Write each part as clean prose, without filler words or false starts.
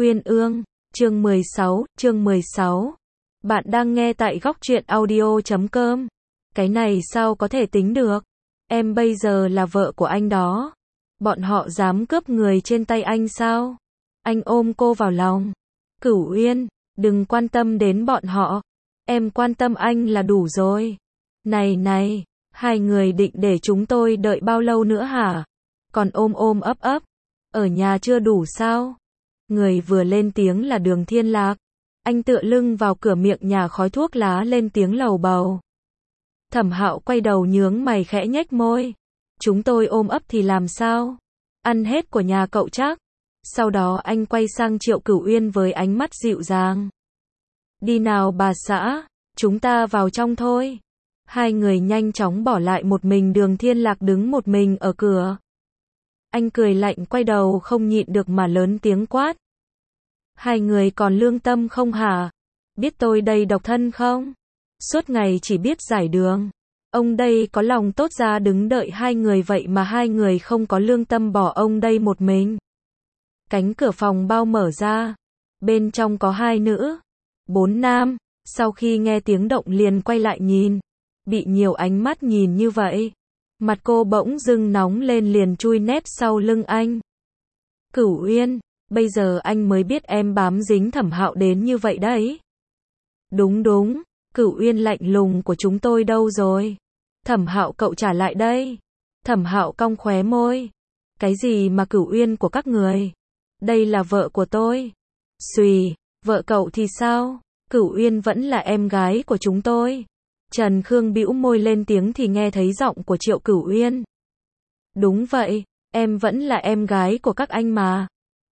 Uyên ương, chương 16. Bạn đang nghe tại góc truyện audio.com. Cái này sao có thể tính được? Em bây giờ là vợ của anh đó. Bọn họ dám cướp người trên tay anh sao? Anh ôm cô vào lòng. Cửu Uyên, đừng quan tâm đến bọn họ. Em quan tâm anh là đủ rồi. Này, hai người định để chúng tôi đợi bao lâu nữa hả? Còn ôm ấp, ở nhà chưa đủ sao? Người vừa lên tiếng là Đường Thiên Lạc. Anh tựa lưng vào cửa miệng nhà khói thuốc lá lên tiếng lầu bầu. Thẩm Hạo quay đầu nhướng mày khẽ nhếch môi. Chúng tôi ôm ấp thì làm sao? Ăn hết của nhà cậu chắc. Sau đó anh quay sang Triệu Cửu Uyên với ánh mắt dịu dàng. Đi nào bà xã, chúng ta vào trong thôi. Hai người nhanh chóng bỏ lại một mình Đường Thiên Lạc đứng một mình ở cửa. Anh cười lạnh quay đầu không nhịn được mà lớn tiếng quát. Hai người còn lương tâm không hả? Biết tôi đây độc thân không? Suốt ngày chỉ biết giải đường. Ông đây có lòng tốt ra đứng đợi hai người vậy mà hai người không có lương tâm bỏ ông đây một mình. Cánh cửa phòng bao mở ra. Bên trong có hai nữ, bốn nam. Sau khi nghe tiếng động liền quay lại nhìn. Bị nhiều ánh mắt nhìn như vậy. Mặt cô bỗng dưng nóng lên liền chui nép sau lưng anh. Cửu Uyên, bây giờ anh mới biết em bám dính Thẩm Hạo đến như vậy đấy. Đúng, Cửu Uyên lạnh lùng của chúng tôi đâu rồi? Thẩm Hạo cậu trả lại đây. Thẩm Hạo cong khóe môi. Cái gì mà Cửu Uyên của các người? Đây là vợ của tôi. Xùy, vợ cậu thì sao? Cửu Uyên vẫn là em gái của chúng tôi. Trần Khương bĩu môi lên tiếng thì nghe thấy giọng của Triệu Cửu Uyên. Đúng vậy, em vẫn là em gái của các anh mà.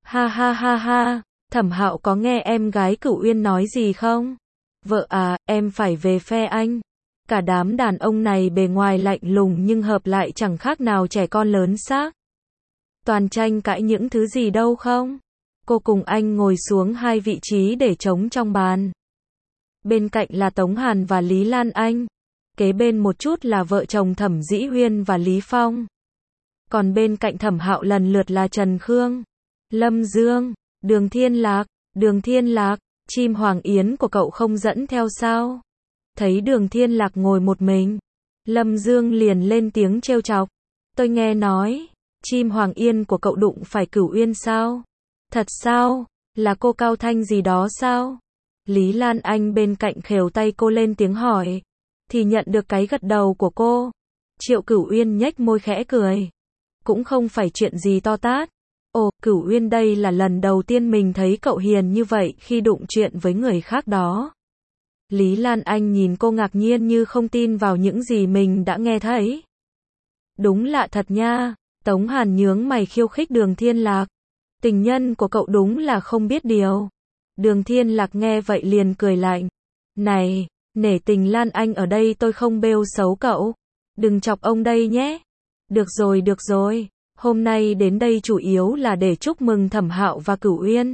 Ha, Thẩm Hạo có nghe em gái Cửu Uyên nói gì không? Vợ à, em phải về phe anh. Cả đám đàn ông này bề ngoài lạnh lùng nhưng hợp lại chẳng khác nào trẻ con lớn xác. Toàn tranh cãi những thứ gì đâu không? Cô cùng anh ngồi xuống hai vị trí để trống trong bàn. Bên cạnh là Tống Hàn và Lý Lan Anh. Kế bên một chút là vợ chồng Thẩm Dĩ Huyên và Lý Phong. Còn bên cạnh Thẩm Hạo lần lượt là Trần Khương, Lâm Dương, Đường Thiên Lạc, chim hoàng yến của cậu không dẫn theo sao? Thấy Đường Thiên Lạc ngồi một mình, Lâm Dương liền lên tiếng trêu chọc. Tôi nghe nói, chim hoàng yên của cậu đụng phải Cửu Uyên sao? Thật sao? Là cô Cao Thanh gì đó sao? Lý Lan Anh bên cạnh khều tay cô lên tiếng hỏi. Thì nhận được cái gật đầu của cô. Triệu Cửu Uyên nhếch môi khẽ cười. Cũng không phải chuyện gì to tát. Ồ, Cửu Uyên đây là lần đầu tiên mình thấy cậu hiền như vậy khi đụng chuyện với người khác đó. Lý Lan Anh nhìn cô ngạc nhiên như không tin vào những gì mình đã nghe thấy. Đúng lạ thật nha. Tống Hàn nhướng mày khiêu khích Đường Thiên Lạc. Tình nhân của cậu đúng là không biết điều. Đường Thiên Lạc nghe vậy liền cười lạnh. Này, nể tình Lan Anh ở đây tôi không bêu xấu cậu. Đừng chọc ông đây nhé. Được rồi. Hôm nay đến đây chủ yếu là để chúc mừng Thẩm Hạo và Cửu Uyên.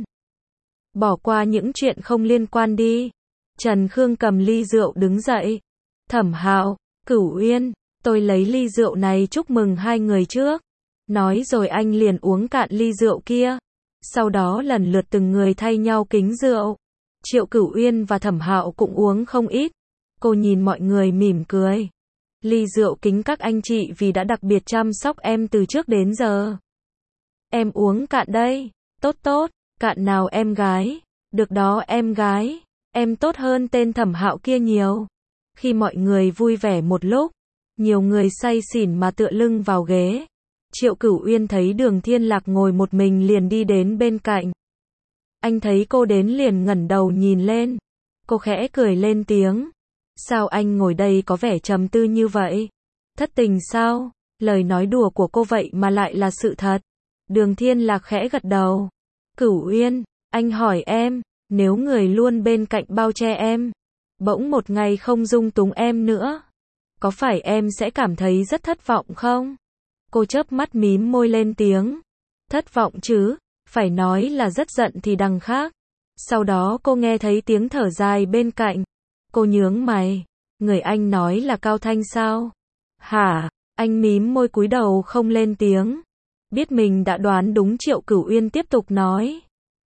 Bỏ qua những chuyện không liên quan đi. Trần Khương cầm ly rượu đứng dậy. Thẩm Hạo, Cửu Uyên, tôi lấy ly rượu này chúc mừng hai người trước. Nói rồi anh liền uống cạn ly rượu kia. Sau đó lần lượt từng người thay nhau kính rượu. Triệu Cửu Uyên và Thẩm Hạo cũng uống không ít. Cô nhìn mọi người mỉm cười. Ly rượu kính các anh chị vì đã đặc biệt chăm sóc em từ trước đến giờ. Em uống cạn đây. Tốt, cạn nào em gái. Được đó em gái. Em tốt hơn tên Thẩm Hạo kia nhiều. Khi mọi người vui vẻ một lúc, nhiều người say xỉn mà tựa lưng vào ghế. Triệu Cửu Uyên thấy Đường Thiên Lạc ngồi một mình liền đi đến bên cạnh. Anh thấy cô đến liền ngẩng đầu nhìn lên. Cô khẽ cười lên tiếng. Sao anh ngồi đây có vẻ trầm tư như vậy? Thất tình sao? Lời nói đùa của cô vậy mà lại là sự thật. Đường Thiên Lạc khẽ gật đầu. Cửu Uyên, anh hỏi em, nếu người luôn bên cạnh bao che em, bỗng một ngày không dung túng em nữa, có phải em sẽ cảm thấy rất thất vọng không? Cô chớp mắt mím môi lên tiếng. Thất vọng chứ, phải nói là rất giận thì đằng khác. Sau đó cô nghe thấy tiếng thở dài bên cạnh. Cô nhướng mày. Người anh nói là Cao Thanh sao? Hả? Anh mím môi cúi đầu không lên tiếng. Biết mình đã đoán đúng, Triệu Cửu Uyên tiếp tục nói.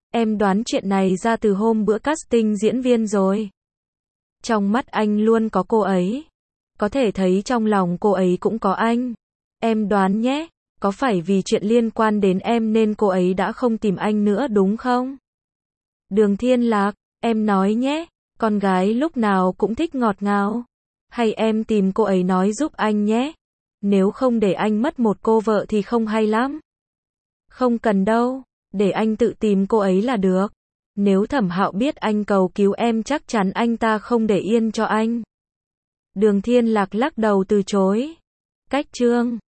Em đoán chuyện này ra từ hôm bữa casting diễn viên rồi. Trong mắt anh luôn có cô ấy. Có thể thấy trong lòng cô ấy cũng có anh. Em đoán nhé, có phải vì chuyện liên quan đến em nên cô ấy đã không tìm anh nữa đúng không? Đường Thiên Lạc, em nói nhé, con gái lúc nào cũng thích ngọt ngào. Hay em tìm cô ấy nói giúp anh nhé. Nếu không để anh mất một cô vợ thì không hay lắm. Không cần đâu, để anh tự tìm cô ấy là được. Nếu Thẩm Hạo biết anh cầu cứu em chắc chắn anh ta không để yên cho anh. Đường Thiên Lạc lắc đầu từ chối. Cách chương